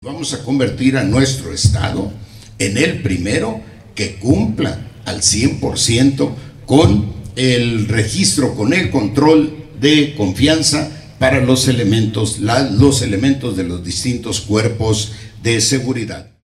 Vamos a convertir a nuestro Estado en el primero que cumpla al 100% con el registro, con el control de confianza para los elementos de los distintos cuerpos de seguridad.